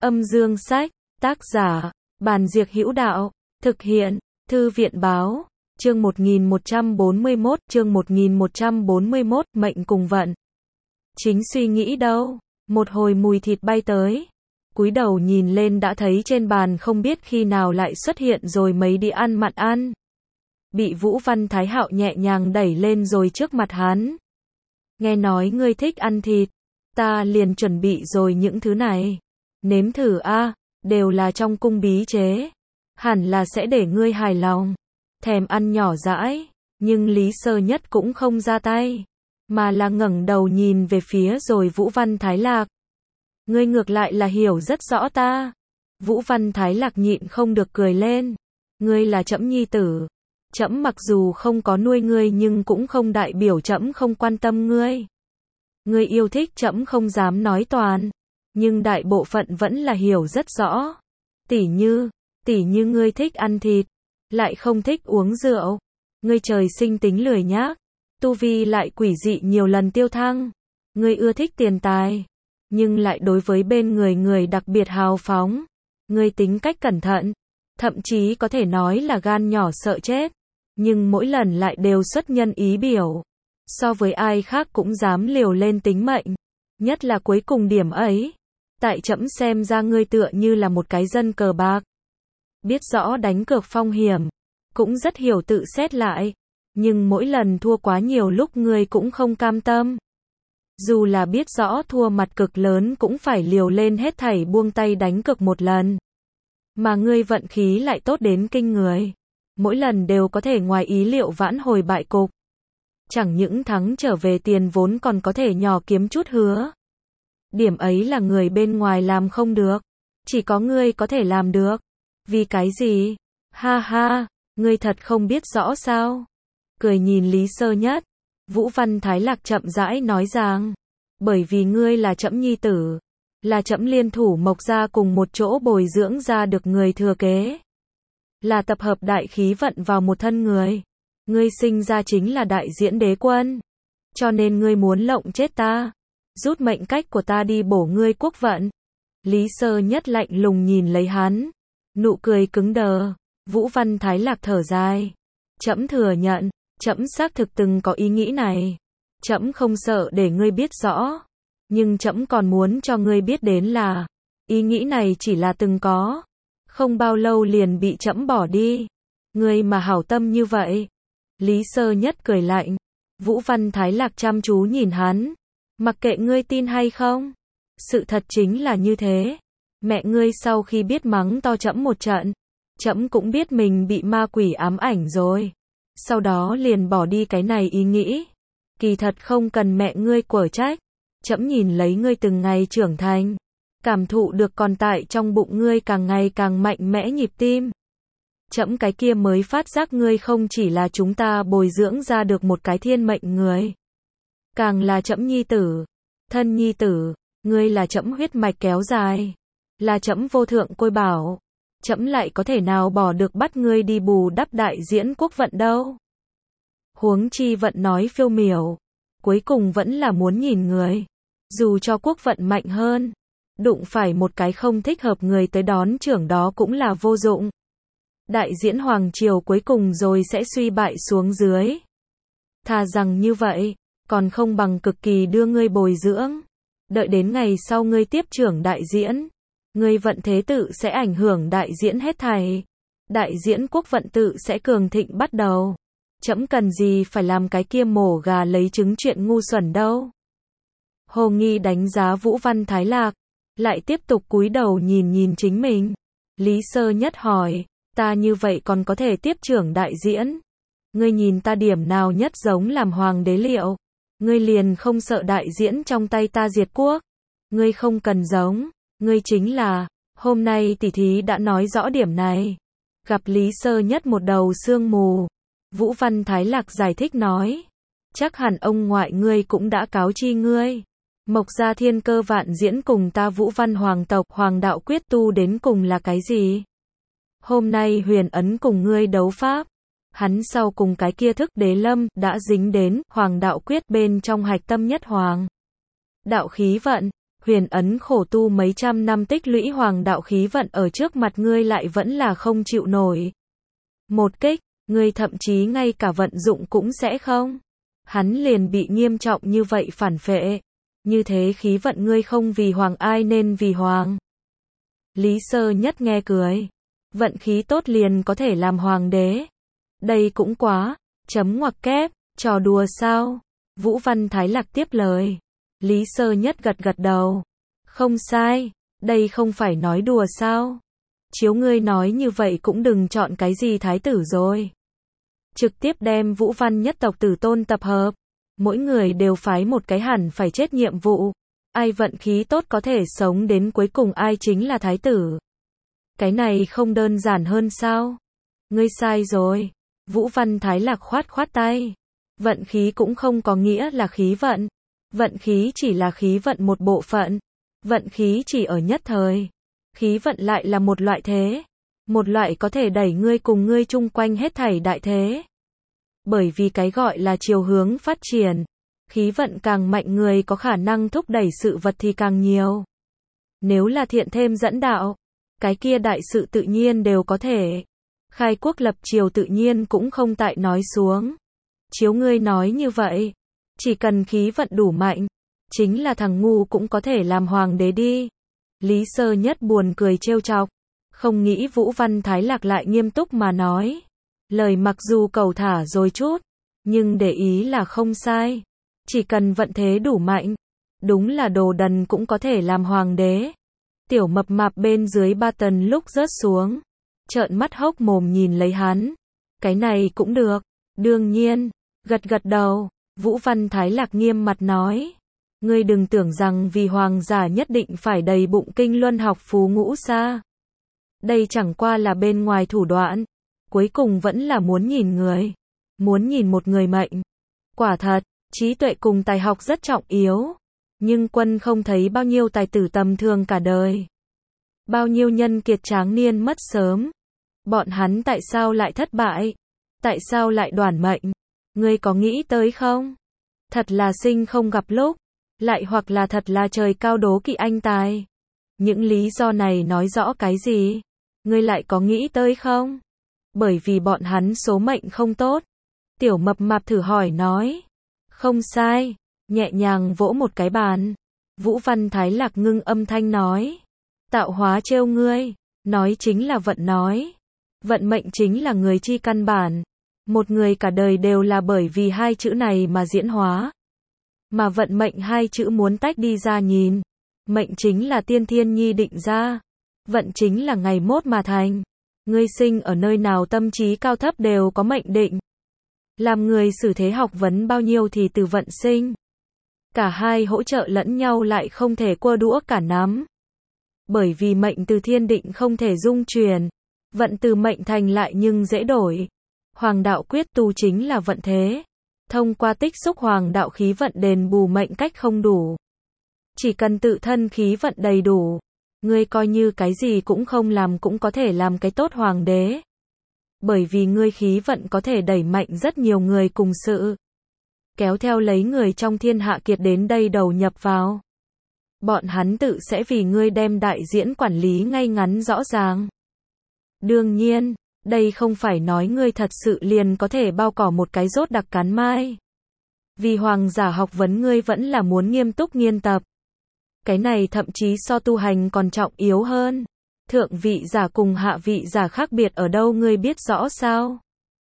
Âm dương sách, tác giả, Bàn Diệc Hữu Đạo, thực hiện, Thư viện báo, chương 1141, mệnh cùng vận. Chính suy nghĩ đâu, một hồi mùi thịt bay tới. Cúi đầu nhìn lên đã thấy trên bàn không biết khi nào lại xuất hiện rồi mấy đĩa ăn mặn ăn. Bị Vũ Văn Thái Hạo nhẹ nhàng đẩy lên rồi trước mặt hắn. Nghe nói ngươi thích ăn thịt, ta liền chuẩn bị rồi những thứ này. Nếm thử a, đều là trong cung bí chế. Hẳn là sẽ để ngươi hài lòng. Thèm ăn nhỏ dãi, nhưng Lý Sơ Nhất cũng không ra tay, mà là ngẩng đầu nhìn về phía rồi Vũ Văn Thái Lạc. Ngươi ngược lại là hiểu rất rõ ta. Vũ Văn Thái Lạc nhịn không được cười lên. Ngươi là trẫm nhi tử. Trẫm mặc dù không có nuôi ngươi nhưng cũng không đại biểu trẫm không quan tâm ngươi. Ngươi yêu thích trẫm không dám nói toàn, nhưng đại bộ phận vẫn là hiểu rất rõ. Tỉ như ngươi thích ăn thịt, lại không thích uống rượu. Ngươi trời sinh tính lười nhác, tu vi lại quỷ dị nhiều lần tiêu thăng. Ngươi ưa thích tiền tài, nhưng lại đối với bên người đặc biệt hào phóng. Ngươi tính cách cẩn thận, thậm chí có thể nói là gan nhỏ sợ chết, nhưng mỗi lần lại đều xuất nhân ý biểu. So với ai khác cũng dám liều lên tính mệnh. Nhất là cuối cùng điểm ấy, tại trẫm xem ra ngươi tựa như là một cái dân cờ bạc. Biết rõ đánh cược phong hiểm, cũng rất hiểu tự xét lại, nhưng mỗi lần thua quá nhiều lúc ngươi cũng không cam tâm. Dù là biết rõ thua mặt cực lớn cũng phải liều lên hết thảy buông tay đánh cược một lần. Mà ngươi vận khí lại tốt đến kinh người. Mỗi lần đều có thể ngoài ý liệu vãn hồi bại cục. Chẳng những thắng trở về tiền vốn còn có thể nhỏ kiếm chút hứa. Điểm ấy là người bên ngoài làm không được. Chỉ có ngươi có thể làm được. Vì cái gì? Ha ha, ngươi thật không biết rõ sao? Cười nhìn Lý Sơ Nhất, Vũ Văn Thái Lạc chậm rãi nói rằng, bởi vì ngươi là trẫm nhi tử, là trẫm liên thủ Mộc gia cùng một chỗ bồi dưỡng ra được người thừa kế, là tập hợp đại khí vận vào một thân người. Ngươi sinh ra chính là đại diễn đế quân, cho nên ngươi muốn lộng chết ta, rút mệnh cách của ta đi bổ ngươi quốc vận. Lý Sơ Nhất lạnh lùng nhìn lấy hắn, nụ cười cứng đờ. Vũ Văn Thái Lạc thở dài, trẫm thừa nhận, trẫm xác thực từng có ý nghĩ này. Trẫm không sợ để ngươi biết rõ, nhưng trẫm còn muốn cho ngươi biết đến là, ý nghĩ này chỉ là từng có, không bao lâu liền bị trẫm bỏ đi. Ngươi mà hảo tâm như vậy. Lý Sơ Nhất cười lạnh. Vũ Văn Thái Lạc chăm chú nhìn hắn, mặc kệ ngươi tin hay không, sự thật chính là như thế. Mẹ ngươi sau khi biết mắng to trẫm một trận, trẫm cũng biết mình bị ma quỷ ám ảnh rồi, sau đó liền bỏ đi cái này ý nghĩ. Kỳ thật không cần mẹ ngươi quở trách, trẫm nhìn lấy ngươi từng ngày trưởng thành, cảm thụ được còn tại trong bụng ngươi càng ngày càng mạnh mẽ nhịp tim. Trẫm cái kia mới phát giác ngươi không chỉ là chúng ta bồi dưỡng ra được một cái thiên mệnh người, càng là trẫm nhi tử, thân nhi tử. Ngươi là trẫm huyết mạch kéo dài, là trẫm vô thượng côi bảo. Trẫm lại có thể nào bỏ được bắt ngươi đi bù đắp đại diễn quốc vận đâu. Huống chi vận nói phiêu miểu, cuối cùng vẫn là muốn nhìn người. Dù cho quốc vận mạnh hơn, đụng phải một cái không thích hợp người tới đón trưởng đó cũng là vô dụng. Đại diễn hoàng triều cuối cùng rồi sẽ suy bại xuống dưới. Thà rằng như vậy, còn không bằng cực kỳ đưa ngươi bồi dưỡng. Đợi đến ngày sau ngươi tiếp trưởng đại diễn, ngươi vận thế tự sẽ ảnh hưởng đại diễn hết thảy. Đại diễn quốc vận tự sẽ cường thịnh bắt đầu. Trẫm cần gì phải làm cái kia mổ gà lấy trứng chuyện ngu xuẩn đâu. Hồ Nghi đánh giá Vũ Văn Thái Lạc, lại tiếp tục cúi đầu nhìn chính mình. Lý Sơ Nhất hỏi, ta như vậy còn có thể tiếp trưởng đại diễn? Ngươi nhìn ta điểm nào nhất giống làm hoàng đế liệu? Ngươi liền không sợ đại diễn trong tay ta diệt quốc? Ngươi không cần giống, ngươi chính là. Hôm nay tỷ thí đã nói rõ điểm này. Gặp Lý Sơ Nhất một đầu sương mù, Vũ Văn Thái Lạc giải thích nói, chắc hẳn ông ngoại ngươi cũng đã cáo chi ngươi. Mộc gia thiên cơ vạn diễn cùng ta Vũ Văn hoàng tộc hoàng đạo quyết tu đến cùng là cái gì? Hôm nay Huyền Ấn cùng ngươi đấu pháp, hắn sau cùng cái kia thức đế lâm đã dính đến hoàng đạo quyết bên trong hạch tâm nhất hoàng đạo khí vận. Huyền ấn khổ tu mấy trăm năm tích lũy hoàng đạo khí vận ở trước mặt ngươi lại vẫn là không chịu nổi. Một kích, ngươi thậm chí ngay cả vận dụng cũng sẽ không. Hắn liền bị nghiêm trọng như vậy phản phệ. Như thế khí vận ngươi không vì hoàng ai nên vì hoàng. Lý Sơ Nhất nghe cười. Vận khí tốt liền có thể làm hoàng đế. Đây cũng quá, chấm ngoặc kép, trò đùa sao? Vũ Văn Thái Lạc tiếp lời. Lý Sơ Nhất gật gật đầu. Không sai, đây không phải nói đùa sao? Chiếu ngươi nói như vậy cũng đừng chọn cái gì thái tử rồi. Trực tiếp đem Vũ Văn nhất tộc tử tôn tập hợp. Mỗi người đều phái một cái hẳn phải chết nhiệm vụ. Ai vận khí tốt có thể sống đến cuối cùng ai chính là thái tử. Cái này không đơn giản hơn sao? Ngươi sai rồi. Vũ Văn Thái Lạc khoát khoát tay. Vận khí cũng không có nghĩa là khí vận. Vận khí chỉ là khí vận một bộ phận. Vận khí chỉ ở nhất thời. Khí vận lại là một loại thế. Một loại có thể đẩy ngươi cùng ngươi chung quanh hết thảy đại thế. Bởi vì cái gọi là chiều hướng phát triển. Khí vận càng mạnh người có khả năng thúc đẩy sự vật thì càng nhiều. Nếu là thiện thêm dẫn đạo, cái kia đại sự tự nhiên đều có thể. Khai quốc lập triều tự nhiên cũng không tại nói xuống. Chiếu ngươi nói như vậy, chỉ cần khí vận đủ mạnh, chính là thằng ngu cũng có thể làm hoàng đế đi. Lý Sơ Nhất buồn cười trêu chọc, không nghĩ Vũ Văn Thái Lạc lại nghiêm túc mà nói. Lời mặc dù cầu thả rồi chút, nhưng để ý là không sai. Chỉ cần vận thế đủ mạnh, đúng là đồ đần cũng có thể làm hoàng đế. Tiểu mập mạp bên dưới ba tần lúc rớt xuống, trợn mắt hốc mồm nhìn lấy hắn. Cái này cũng được, đương nhiên, gật gật đầu. Vũ Văn Thái Lạc nghiêm mặt nói. Ngươi đừng tưởng rằng vì hoàng giả nhất định phải đầy bụng kinh luân học phú ngũ xa. Đây chẳng qua là bên ngoài thủ đoạn. Cuối cùng vẫn là muốn nhìn người. Muốn nhìn một người mệnh. Quả thật, trí tuệ cùng tài học rất trọng yếu. Nhưng quân không thấy bao nhiêu tài tử tầm thường cả đời. Bao nhiêu nhân kiệt tráng niên mất sớm. Bọn hắn tại sao lại thất bại? Tại sao lại đoản mệnh? Ngươi có nghĩ tới không? Thật là sinh không gặp lúc. Lại hoặc là thật là trời cao đố kỵ anh tài. Những lý do này nói rõ cái gì? Ngươi lại có nghĩ tới không? Bởi vì bọn hắn số mệnh không tốt. Tiểu mập mạp thử hỏi nói. Không sai. Nhẹ nhàng vỗ một cái bàn. Vũ Văn Thái Lạc ngưng âm thanh nói. Tạo hóa trêu ngươi. Nói chính là vận nói. Vận mệnh chính là người chi căn bản. Một người cả đời đều là bởi vì hai chữ này mà diễn hóa. Mà vận mệnh hai chữ muốn tách đi ra nhìn. Mệnh chính là tiên thiên nhi định ra. Vận chính là ngày mốt mà thành. Ngươi sinh ở nơi nào tâm trí cao thấp đều có mệnh định. Làm người xử thế học vấn bao nhiêu thì từ vận sinh. Cả hai hỗ trợ lẫn nhau lại không thể cua đũa cả nắm. Bởi vì mệnh từ thiên định không thể dung truyền. Vận từ mệnh thành lại nhưng dễ đổi. Hoàng đạo quyết tu chính là vận thế. Thông qua tích xúc hoàng đạo khí vận đền bù mệnh cách không đủ. Chỉ cần tự thân khí vận đầy đủ. Ngươi coi như cái gì cũng không làm cũng có thể làm cái tốt hoàng đế. Bởi vì ngươi khí vận có thể đẩy mạnh rất nhiều người cùng sự. Kéo theo lấy người trong thiên hạ kiệt đến đây đầu nhập vào. Bọn hắn tự sẽ vì ngươi đem đại diễn quản lý ngay ngắn rõ ràng. Đương nhiên, đây không phải nói ngươi thật sự liền có thể bao cỏ một cái rốt đặc cán mai. Vì hoàng giả học vấn ngươi vẫn là muốn nghiêm túc nghiên tập. Cái này thậm chí so tu hành còn trọng yếu hơn. Thượng vị giả cùng hạ vị giả khác biệt ở đâu ngươi biết rõ sao?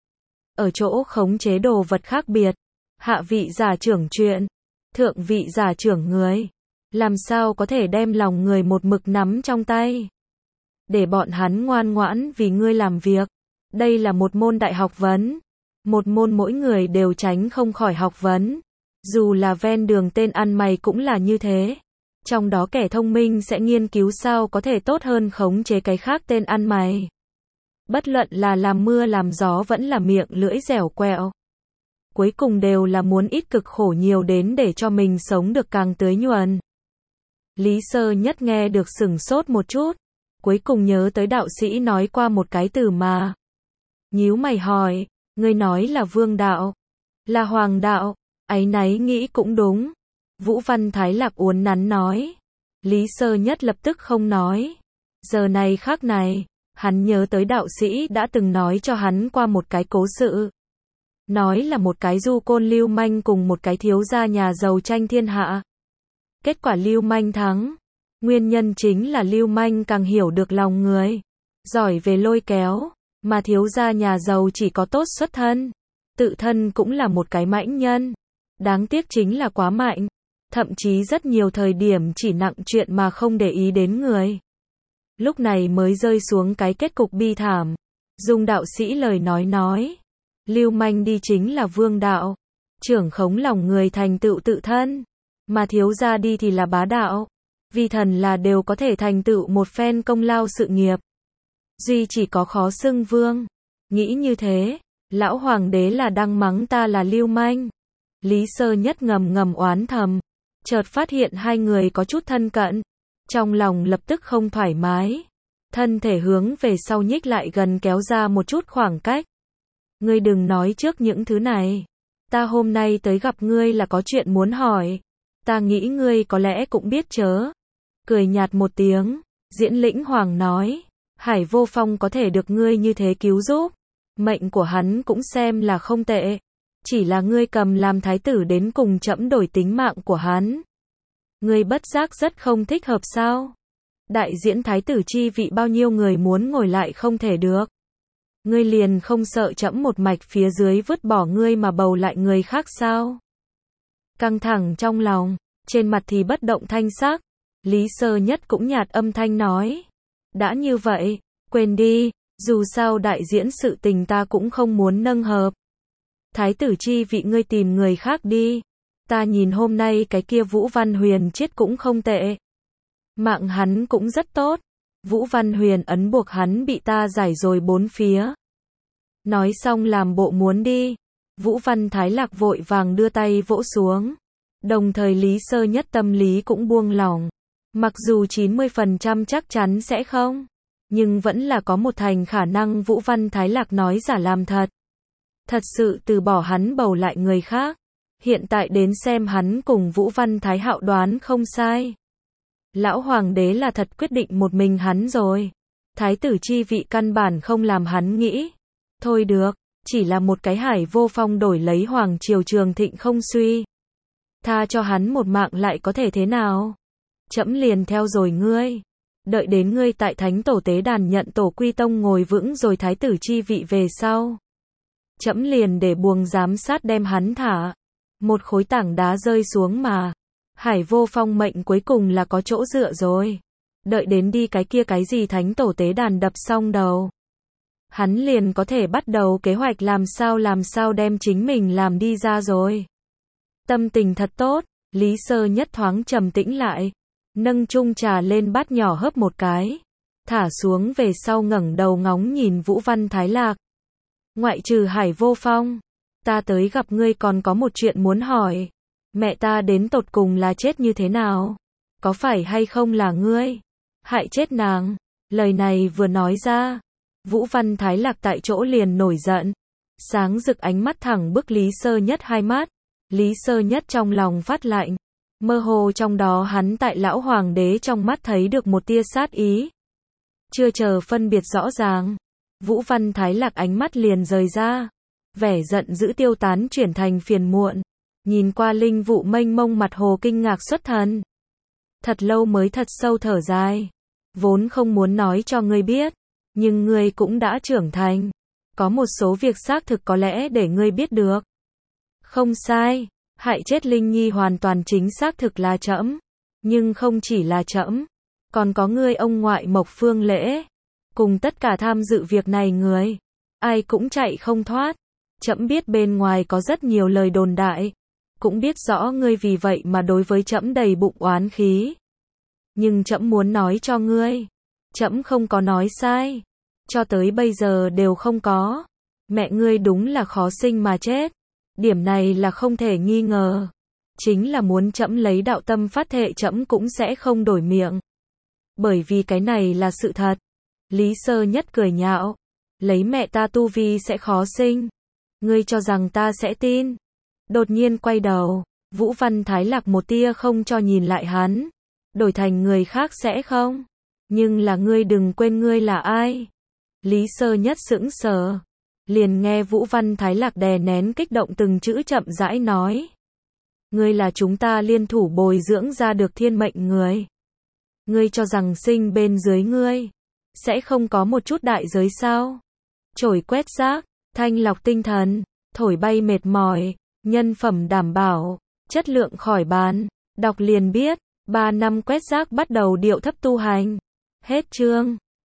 Ở chỗ khống chế đồ vật khác biệt. Hạ vị giả trưởng chuyện. Thượng vị giả trưởng người. Làm sao có thể đem lòng người một mực nắm trong tay? Để bọn hắn ngoan ngoãn vì ngươi làm việc. Đây là một môn đại học vấn. Một môn mỗi người đều tránh không khỏi học vấn. Dù là ven đường tên ăn mày cũng là như thế. Trong đó kẻ thông minh sẽ nghiên cứu sao có thể tốt hơn khống chế cái khác tên ăn mày. Bất luận là làm mưa làm gió vẫn là miệng lưỡi dẻo quẹo. Cuối cùng đều là muốn ít cực khổ nhiều đến để cho mình sống được càng tưới nhuần. Lý Sơ Nhất nghe được sửng sốt một chút. Cuối cùng nhớ tới đạo sĩ nói qua một cái từ mà. Nhíu mày hỏi, ngươi nói là vương đạo, là hoàng đạo, áy náy nghĩ cũng đúng. Vũ Văn Thái Lạc uốn nắn nói, Lý Sơ Nhất lập tức không nói. Giờ này khắc này, hắn nhớ tới đạo sĩ đã từng nói cho hắn qua một cái cố sự. Nói là một cái du côn lưu manh cùng một cái thiếu gia nhà giàu tranh thiên hạ. Kết quả lưu manh thắng. Nguyên nhân chính là lưu manh càng hiểu được lòng người, giỏi về lôi kéo, mà thiếu gia nhà giàu chỉ có tốt xuất thân. Tự thân cũng là một cái mãnh nhân. Đáng tiếc chính là quá mạnh. Thậm chí rất nhiều thời điểm chỉ nặng chuyện mà không để ý đến người. Lúc này mới rơi xuống cái kết cục bi thảm. Dùng đạo sĩ lời nói. Lưu manh đi chính là vương đạo. Trưởng khống lòng người thành tựu tự thân. Mà thiếu gia đi thì là bá đạo. Vi thần là đều có thể thành tựu một phen công lao sự nghiệp. Duy chỉ có khó xưng vương. Nghĩ như thế, lão hoàng đế là đang mắng ta là lưu manh. Lý Sơ Nhất ngầm oán thầm. Chợt phát hiện hai người có chút thân cận. Trong lòng lập tức không thoải mái. Thân thể hướng về sau nhích lại gần kéo ra một chút khoảng cách. Ngươi đừng nói trước những thứ này. Ta hôm nay tới gặp ngươi là có chuyện muốn hỏi. Ta nghĩ ngươi có lẽ cũng biết chớ. Cười nhạt một tiếng, Diễn Lĩnh Hoàng nói. Hải Vô Phong có thể được ngươi như thế cứu giúp. Mệnh của hắn cũng xem là không tệ. Chỉ là ngươi cầm làm thái tử đến cùng trẫm đổi tính mạng của hắn. Ngươi bất giác rất không thích hợp sao? Đại diễn thái tử chi vị bao nhiêu người muốn ngồi lại không thể được. Ngươi liền không sợ trẫm một mạch phía dưới vứt bỏ ngươi mà bầu lại người khác sao? Căng thẳng trong lòng, trên mặt thì bất động thanh sắc. Lý Sơ Nhất cũng nhạt âm thanh nói. Đã như vậy, quên đi, dù sao đại diễn sự tình ta cũng không muốn nâng hợp. Thái tử chi vị ngươi tìm người khác đi. Ta nhìn hôm nay cái kia Vũ Văn Huyền chết cũng không tệ. Mạng hắn cũng rất tốt. Vũ Văn Huyền ấn buộc hắn bị ta giải rồi bốn phía. Nói xong làm bộ muốn đi. Vũ Văn Thái Lạc vội vàng đưa tay vỗ xuống. Đồng thời Lý Sơ Nhất tâm lý cũng buông lỏng. Mặc dù 90% chắc chắn sẽ không. Nhưng vẫn là có một thành khả năng Vũ Văn Thái Lạc nói giả làm thật. Thật sự từ bỏ hắn bầu lại người khác. Hiện tại đến xem hắn cùng Vũ Văn Thái Hạo đoán không sai. Lão hoàng đế là thật quyết định một mình hắn rồi. Thái tử chi vị căn bản không làm hắn nghĩ. Thôi được, chỉ là một cái Hải Vô Phong đổi lấy hoàng triều trường thịnh không suy. Tha cho hắn một mạng lại có thể thế nào? Trẫm liền theo rồi ngươi. Đợi đến ngươi tại thánh tổ tế đàn nhận tổ quy tông ngồi vững rồi thái tử chi vị về sau. Trẫm liền để buồng giám sát đem hắn thả. Một khối tảng đá rơi xuống mà. Hải Vô Phong mệnh cuối cùng là có chỗ dựa rồi. Đợi đến đi cái kia cái gì thánh tổ tế đàn đập xong đầu. Hắn liền có thể bắt đầu kế hoạch làm sao đem chính mình làm đi ra rồi. Tâm tình thật tốt, Lý Sơ Nhất thoáng trầm tĩnh lại. Nâng chung trà lên bát nhỏ hớp một cái. Thả xuống về sau ngẩng đầu ngóng nhìn Vũ Văn Thái Lạc. Ngoại trừ Hải Vô Phong, ta tới gặp ngươi còn có một chuyện muốn hỏi. Mẹ ta đến tột cùng là chết như thế nào? Có phải hay không là ngươi hại chết nàng? Lời này vừa nói ra, Vũ Văn Thái Lạc tại chỗ liền nổi giận. Sáng rực ánh mắt thẳng bức Lý Sơ Nhất hai mắt. Lý Sơ Nhất trong lòng phát lạnh. Mơ hồ trong đó hắn tại lão hoàng đế trong mắt thấy được một tia sát ý. Chưa chờ phân biệt rõ ràng, Vũ Văn Thái Lạc ánh mắt liền rời ra. Vẻ giận dữ tiêu tán chuyển thành phiền muộn. Nhìn qua linh vụ mênh mông mặt hồ kinh ngạc xuất thần. Thật lâu mới thật sâu thở dài. Vốn không muốn nói cho ngươi biết. Nhưng ngươi cũng đã trưởng thành. Có một số việc xác thực có lẽ để ngươi biết được. Không sai. Hại chết Linh Nhi hoàn toàn chính xác thực là trẫm. Nhưng không chỉ là trẫm. Còn có ngươi ông ngoại Mộc Phương Lễ. Cùng tất cả tham dự việc này người. Ai cũng chạy không thoát. Trẫm biết bên ngoài có rất nhiều lời đồn đại. Cũng biết rõ ngươi vì vậy mà đối với trẫm đầy bụng oán khí. Nhưng trẫm muốn nói cho ngươi. Trẫm không có nói sai. Cho tới bây giờ đều không có. Mẹ ngươi đúng là khó sinh mà chết. Điểm này là không thể nghi ngờ. Chính là muốn trẫm lấy đạo tâm phát thệ trẫm cũng sẽ không đổi miệng. Bởi vì cái này là sự thật. Lý Sơ Nhất cười nhạo. Lấy mẹ ta tu vi sẽ khó sinh. Ngươi cho rằng ta sẽ tin. Đột nhiên quay đầu. Vũ Văn Thái Lạc một tia không cho nhìn lại hắn. đổi thành người khác sẽ không. Nhưng là ngươi đừng quên ngươi là ai. Lý Sơ Nhất sững sờ. Liền nghe Vũ Văn Thái Lạc đè nén kích động từng chữ chậm rãi nói. Ngươi là chúng ta liên thủ bồi dưỡng ra được thiên mệnh người. Ngươi cho rằng sinh bên dưới ngươi sẽ không có một chút đại giới sao? Chổi quét rác, thanh lọc tinh thần, thổi bay mệt mỏi, nhân phẩm đảm bảo, chất lượng khỏi bàn. Đọc liền biết, 3 năm quét rác bắt đầu điệu thấp tu hành. Hết chương.